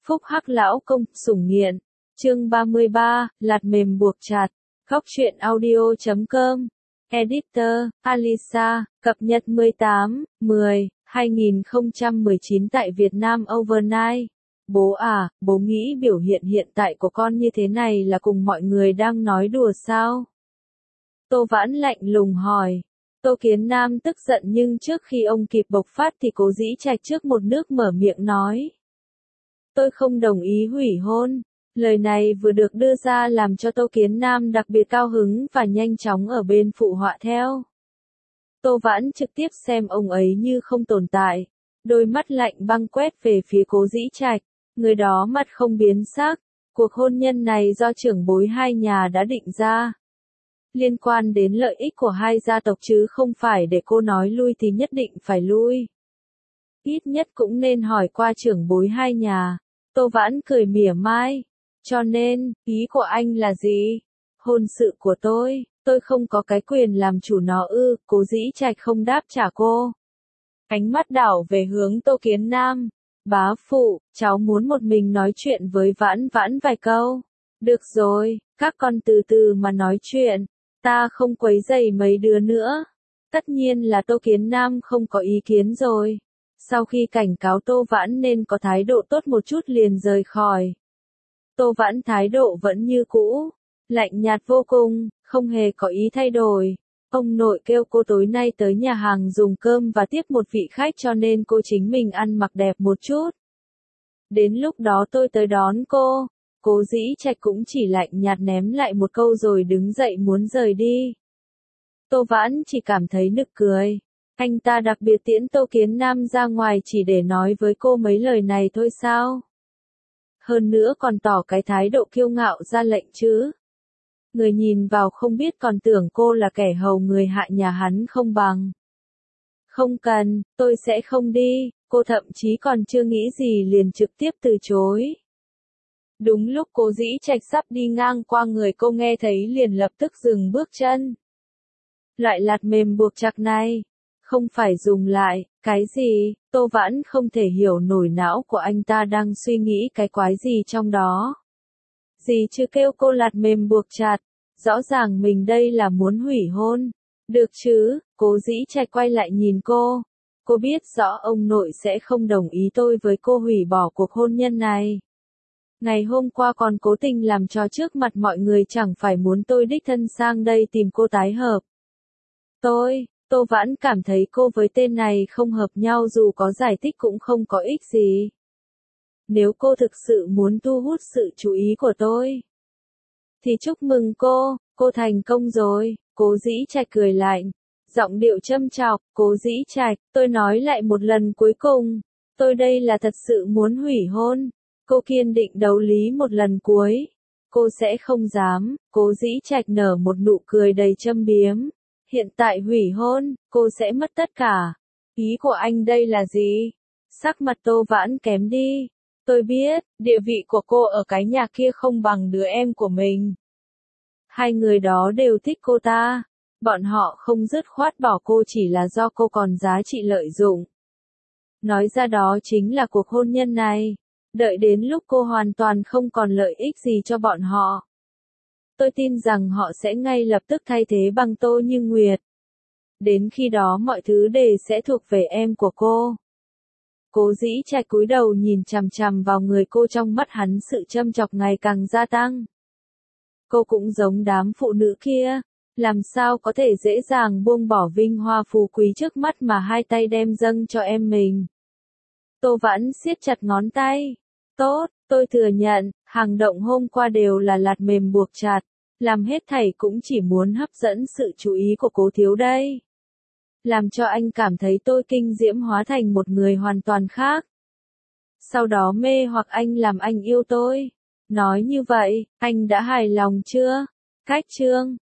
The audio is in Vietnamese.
Phúc Hắc lão công, sủng nghiện. Chương 33, lạt mềm buộc chặt. Góc truyện audio.com. Editor, Alisa, cập nhật 18/10/2019 tại Việt Nam Overnight. Bố à, bố nghĩ biểu hiện hiện tại của con như thế này là cùng mọi người đang nói đùa sao? Tô Vãn lạnh lùng hỏi. Tô Kiến Nam tức giận nhưng trước khi ông kịp bộc phát thì Cố Dĩ Trạch trước một nước mở miệng nói. Tôi không đồng ý hủy hôn. Lời này vừa được đưa ra làm cho Tô Kiến Nam đặc biệt cao hứng và nhanh chóng ở bên phụ họa theo. Tô Vãn trực tiếp xem ông ấy như không tồn tại. Đôi mắt lạnh băng quét về phía Cố Dĩ Trạch. Người đó mặt không biến sắc. Cuộc hôn nhân này do trưởng bối hai nhà đã định ra. Liên quan đến lợi ích của hai gia tộc chứ không phải để cô nói lui thì nhất định phải lui. Ít nhất cũng nên hỏi qua trưởng bối hai nhà. Tô Vãn cười mỉa mai. Cho nên, ý của anh là gì? Hôn sự của tôi không có cái quyền làm chủ nó ư? Cố Dĩ Trạch không đáp trả cô. Ánh mắt đảo về hướng Tô Kiến Nam. Bá phụ, cháu muốn một mình nói chuyện với Vãn Vãn vài câu. Được rồi, các con từ từ mà nói chuyện. Ta không quấy rầy mấy đứa nữa. Tất nhiên là Tô Kiến Nam không có ý kiến rồi. Sau khi cảnh cáo Tô Vãn nên có thái độ tốt một chút liền rời khỏi. Tô Vãn thái độ vẫn như cũ, lạnh nhạt vô cùng, không hề có ý thay đổi. Ông nội kêu cô tối nay tới nhà hàng dùng cơm và tiếp một vị khách cho nên cô chính mình ăn mặc đẹp một chút. Đến lúc đó tôi tới đón cô. Cố Dĩ Trạch cũng chỉ lạnh nhạt ném lại một câu rồi đứng dậy muốn rời đi. Tô Vãn chỉ cảm thấy nực cười. Anh ta đặc biệt tiễn Tô Kiến Nam ra ngoài chỉ để nói với cô mấy lời này thôi sao? Hơn nữa còn tỏ cái thái độ kiêu ngạo ra lệnh chứ. Người nhìn vào không biết còn tưởng cô là kẻ hầu người hạ nhà hắn không bằng. Không cần, tôi sẽ không đi, cô thậm chí còn chưa nghĩ gì liền trực tiếp từ chối. Đúng lúc Cố Dĩ Trạch sắp đi ngang qua người cô nghe thấy liền lập tức dừng bước chân. Loại lạt mềm buộc chặt này, không phải dùng lại, cái gì? Tô Vãn không thể hiểu nổi não của anh ta đang suy nghĩ cái quái gì trong đó. Gì chứ kêu cô lạt mềm buộc chặt, rõ ràng mình đây là muốn hủy hôn. Được chứ? Cố Dĩ Trạch quay lại nhìn cô. Cô biết rõ ông nội sẽ không đồng ý tôi với cô hủy bỏ cuộc hôn nhân này. Ngày hôm qua còn cố tình làm cho trước mặt mọi người chẳng phải muốn tôi đích thân sang đây tìm cô tái hợp. Tô Vãn cảm thấy cô với tên này không hợp nhau dù có giải thích cũng không có ích gì. Nếu cô thực sự muốn thu hút sự chú ý của tôi, thì chúc mừng cô thành công rồi. Cố Dĩ Trạch cười lạnh, giọng điệu châm chọc. Cố Dĩ Trạch, tôi nói lại một lần cuối cùng, tôi đây là thật sự muốn hủy hôn. Cô kiên định đấu lý một lần cuối. Cô sẽ không dám. Cố Dĩ Trạch nở một nụ cười đầy châm biếm. Hiện tại hủy hôn, cô sẽ mất tất cả. Ý của anh đây là gì? Sắc mặt Tô Vãn kém đi. Tôi biết, địa vị của cô ở cái nhà kia không bằng đứa em của mình. Hai người đó đều thích cô ta. Bọn họ không dứt khoát bỏ cô chỉ là do cô còn giá trị lợi dụng. Nói ra đó chính là cuộc hôn nhân này. Đợi đến lúc cô hoàn toàn không còn lợi ích gì cho bọn họ. Tôi tin rằng họ sẽ ngay lập tức thay thế bằng Tô Như Nguyệt. Đến khi đó mọi thứ đều sẽ thuộc về em của cô. Cố Dĩ Trạch cúi đầu nhìn chằm chằm vào người cô, trong mắt hắn sự châm chọc ngày càng gia tăng. Cô cũng giống đám phụ nữ kia, làm sao có thể dễ dàng buông bỏ vinh hoa phú quý trước mắt mà hai tay đem dâng cho em mình. Tô Vãn siết chặt ngón tay. Tốt, tôi thừa nhận, hành động hôm qua đều là lạt mềm buộc chặt, làm hết thảy cũng chỉ muốn hấp dẫn sự chú ý của Cố thiếu đây. Làm cho anh cảm thấy tôi kinh diễm hóa thành một người hoàn toàn khác. Sau đó mê hoặc anh làm anh yêu tôi. Nói như vậy, anh đã hài lòng chưa? Cách chương